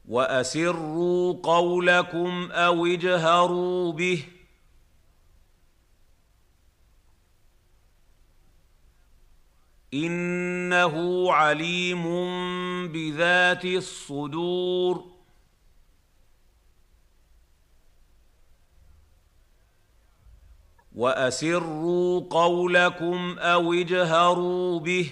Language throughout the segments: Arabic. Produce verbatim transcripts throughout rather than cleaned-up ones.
وأسروا قولكم أو اجهروا به إنه عليم بذات الصدور وأسروا قولكم أو اجهروا به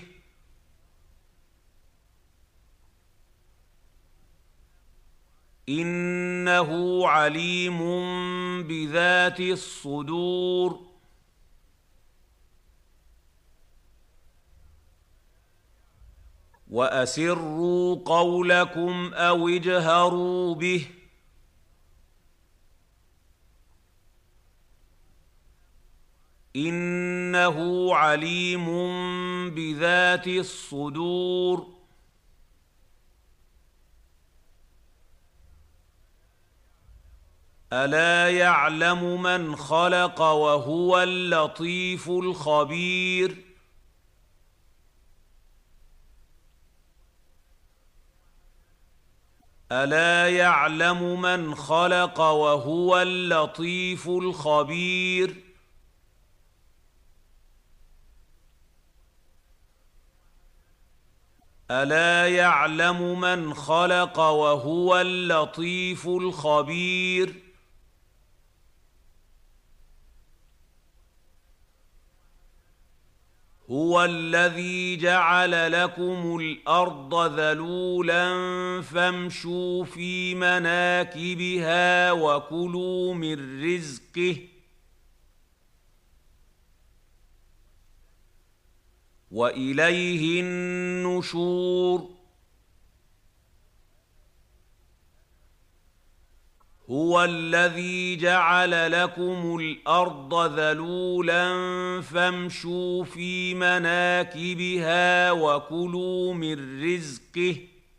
إنه عليم بذات الصدور وأسروا قولكم أو اجهروا به إنه عليم بذات الصدور ألا يعلم من خلق وهو اللطيف الخبير ألا يعلم من خلق وهو اللطيف الخبير ألا يعلم من خلق وهو اللطيف الخبير هو الذي جعل لكم الأرض ذلولا فامشوا في مناكبها وكلوا من رزقه وإليه النشور هو الذي جعل لكم الأرض ذلولا فامشوا في مناكبها وكلوا من رزقه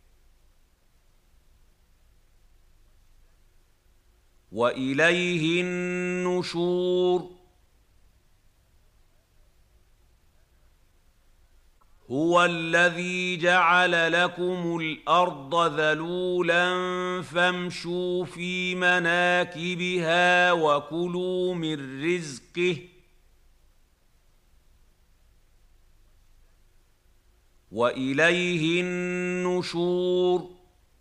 وإليه النشور هو الذي جعل لكم الأرض ذلولا فامشوا في مناكبها وكلوا من رزقه وإليه النشور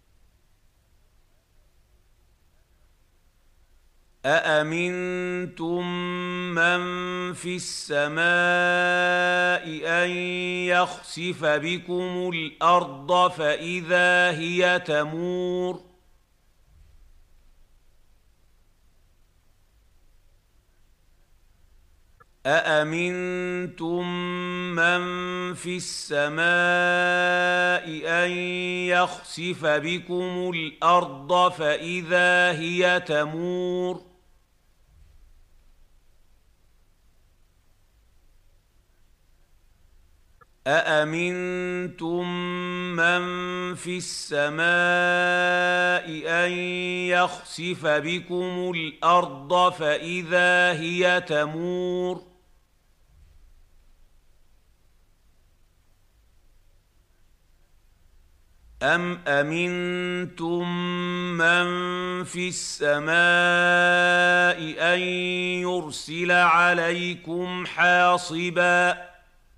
أأمنتم من في السماء أن يخسف بكم الأرض فإذا هي تمور أأمنتم من في السماء أن يخسف بكم الأرض فإذا هي تمور أأمنتم من في السماء أن يخسف بكم الأرض فإذا هي تمور أم أمنتم من في السماء أن يرسل عليكم حاصباً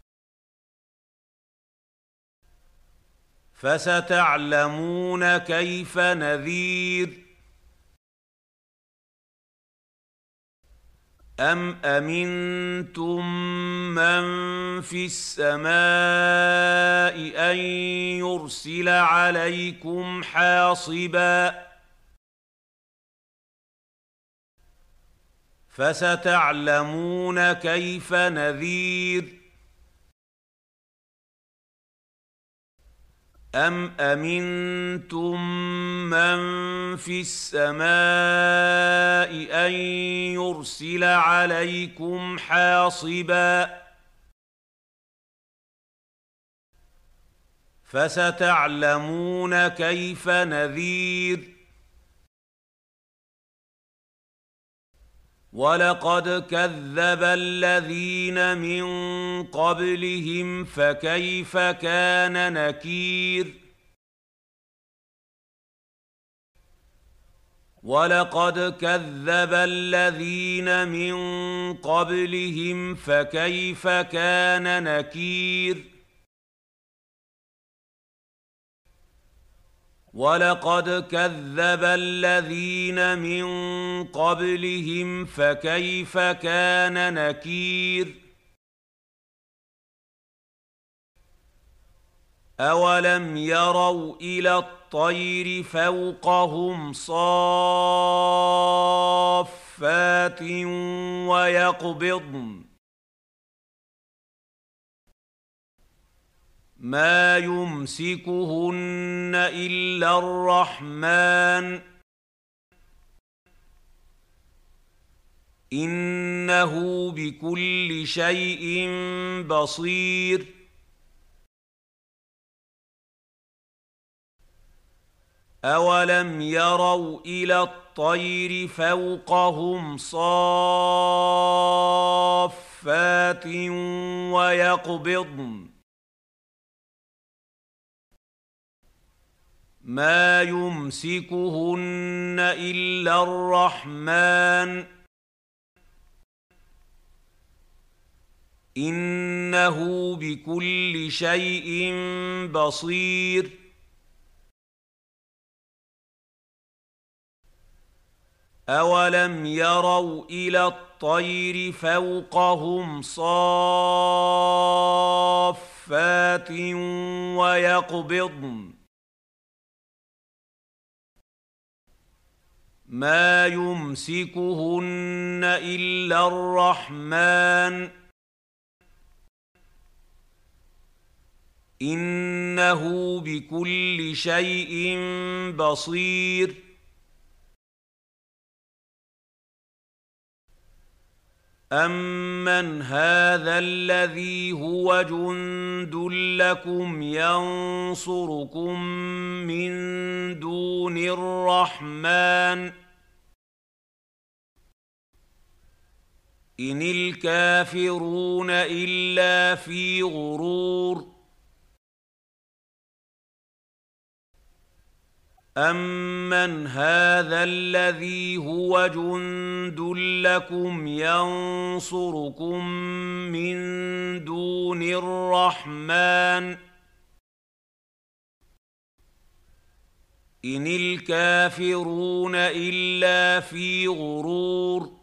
فستعلمون كيف نذير أم أمنتم من في السماء أن يرسل عليكم حاصباً فستعلمون كيف نذير أم أمنتم من في السماء أن يرسل عليكم حاصباً فستعلمون كيف نذير ولقد كذب الذين من قبلهم فكيف كان نكير ولقد كذب الذين من قبلهم فكيف كان نكير ولقد كذب الذين من قبلهم فكيف كان نكير أولم يروا إلى الطير فوقهم صافات ويقبضن ما يمسكهن إلا الرحمن إنه بكل شيء بصير أولم يروا إلى الطير فوقهم صافات ويقبضن ما يمسكهن إلا الرحمن إنه بكل شيء بصير أولم يروا إلى الطير فوقهم صافات ويقبضن ما يمسكهن إلا الرحمن إنه بكل شيء بصير أَمَّنْ هَذَا الَّذِي هُوَ جُندٌ لَّكُمْ يَنصُرُكُم مِّن دُونِ الرَّحْمَٰنِ إِنِ الْكَافِرُونَ إِلَّا فِي غُرُورٍ أَمَّنْ هَذَا الَّذِي هُوَ جُندٌ لَّكُمْ يَنصُرُكُم مِّن دُونِ الرَّحْمَٰنِ إِنِ الْكَافِرُونَ إِلَّا فِي غُرُورٍ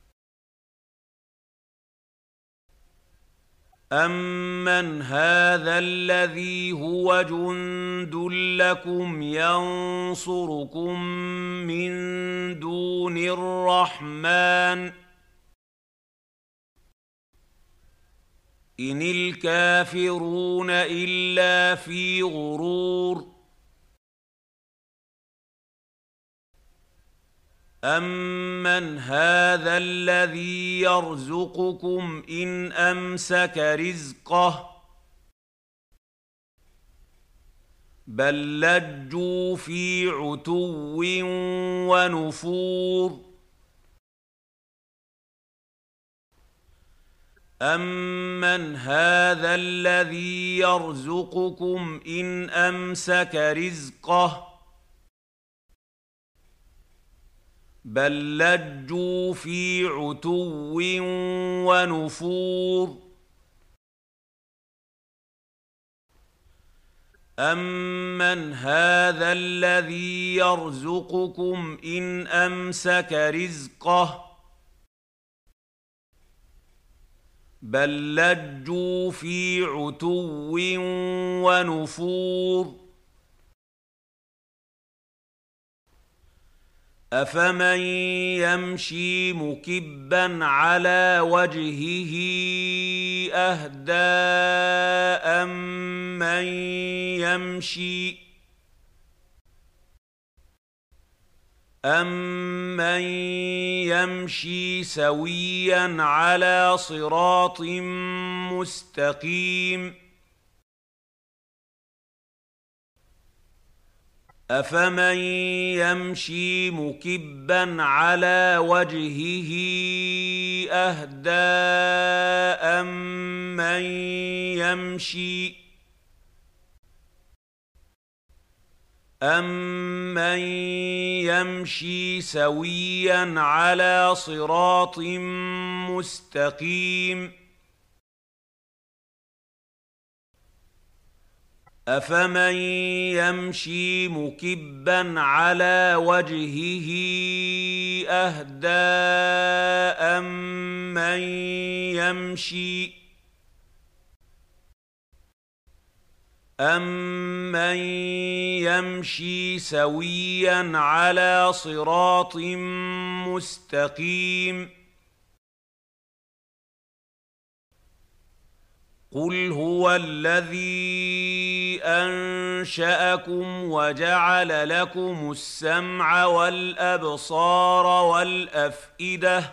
أَمَّنْ هَذَا الَّذِي هُوَ جُندٌ لَّكُمْ يَنصُرُكُم مِّن دُونِ الرَّحْمَٰنِ إِنِ الْكَافِرُونَ إِلَّا فِي غُرُورٍ أَمَّنْ هَذَا الَّذِي يَرْزُقُكُمْ إِنْ أَمْسَكَ رِزْقَهُ بَل لَّجُّوا فِي عُتُوٍّ وَنُفُورٍ أَمَّنْ هَذَا الَّذِي يَرْزُقُكُمْ إِنْ أَمْسَكَ رِزْقَهُ بَل لَّجُّوا فِي عُتُوٍّ وَنُفُورٍ أَمَّنْ هَذَا الَّذِي يَرْزُقُكُمْ إِنْ أَمْسَكَ رِزْقَهُ بَل لَّجُّوا فِي عُتُوٍّ ونفور أفمن يمشي مكبا على وجهه أهدى أمن يمشي أَمَّن يَمْشِي سَوِيًّا عَلَى صِرَاطٍ مُّسْتَقِيمٍ أَفَمَن يَمْشِي مُكِبًّا عَلَى وَجْهِهِ أَهْدَىٰ أَمَّن يَمْشِي أَمَّن يَمْشِي سَوِيًّا عَلَىٰ صِرَاطٍ مُّسْتَقِيمٍ أَفَمَن يَمْشِي مُكِبًّا عَلَىٰ وَجْهِهِ أَهْدَىٰ أَمَّن يَمْشِي أَمَّن يَمْشِي سَوِيًّا عَلَىٰ صِرَاطٍ مُّسْتَقِيمٍ قُلْ هُوَ الَّذِي أَنشَأَكُمْ وَجَعَلَ لَكُمُ السَّمْعَ وَالْأَبْصَارَ وَالْأَفْئِدَةَ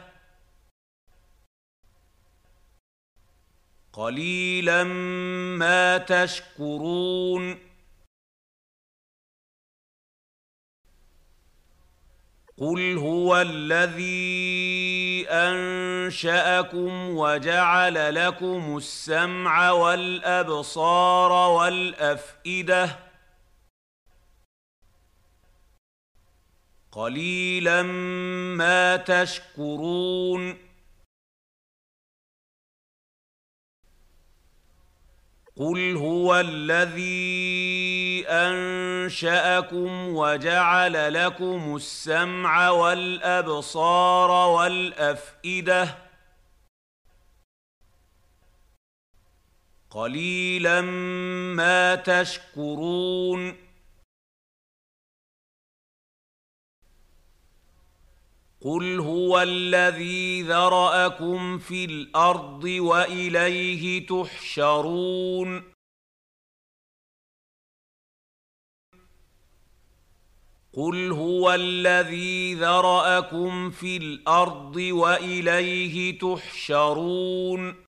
قَلِيلًا مَا تَشْكُرُونَ قُلْ هُوَ الَّذِي أَنشَأَكُمْ وَجَعَلَ لَكُمُ السَّمْعَ وَالْأَبْصَارَ وَالْأَفْئِدَةَ قَلِيلًا مَا تَشْكُرُونَ قُلْ هُوَ الَّذِي أَنشَأَكُمْ وَجَعَلَ لَكُمُ السَّمْعَ وَالْأَبْصَارَ وَالْأَفْئِدَةَ قَلِيلًا مَا تَشْكُرُونَ قُلْ هُوَ الَّذِي ذَرَأَكُمْ فِي الْأَرْضِ وَإِلَيْهِ تُحْشَرُونَ قُلْ هُوَ الَّذِي ذَرَأَكُمْ فِي الْأَرْضِ وَإِلَيْهِ تُحْشَرُونَ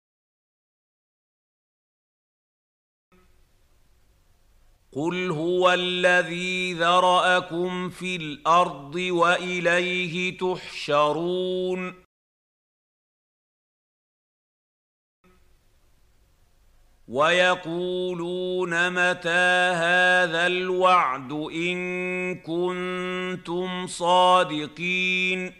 قُلْ هُوَ الَّذِي ذَرَأَكُمْ فِي الْأَرْضِ وَإِلَيْهِ تُحْشَرُونَ وَيَقُولُونَ مَتَىٰ هَٰذَا الْوَعْدُ إِن كُنتُمْ صَادِقِينَ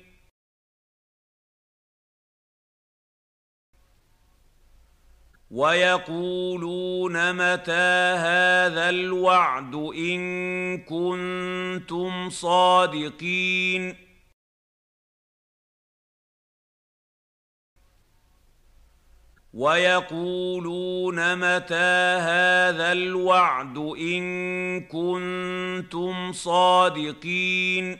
وَيَقُولُونَ مَتَىٰ هَٰذَا الْوَعْدُ إِن كُنتُمْ صَادِقِينَ وَيَقُولُونَ مَتَىٰ هَٰذَا الْوَعْدُ إِن كُنتُمْ صَادِقِينَ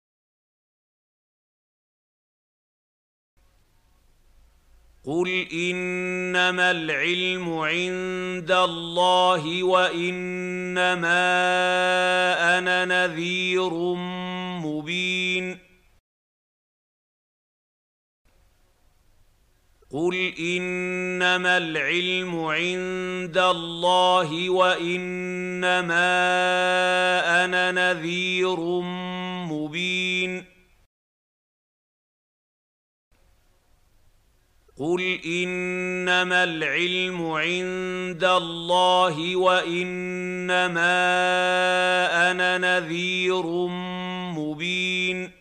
قُلْ إِنَّمَا الْعِلْمُ عِندَ اللَّهِ وَإِنَّمَا أَنَا نَذِيرٌ مُّبِينٌ قُلْ إِنَّمَا الْعِلْمُ عِندَ اللَّهِ وَإِنَّمَا أَنَا نَذِيرٌ مُّبِينٌ قُلْ إِنَّمَا الْعِلْمُ عِندَ اللَّهِ وَإِنَّمَا أَنَا نَذِيرٌ مُّبِينٌ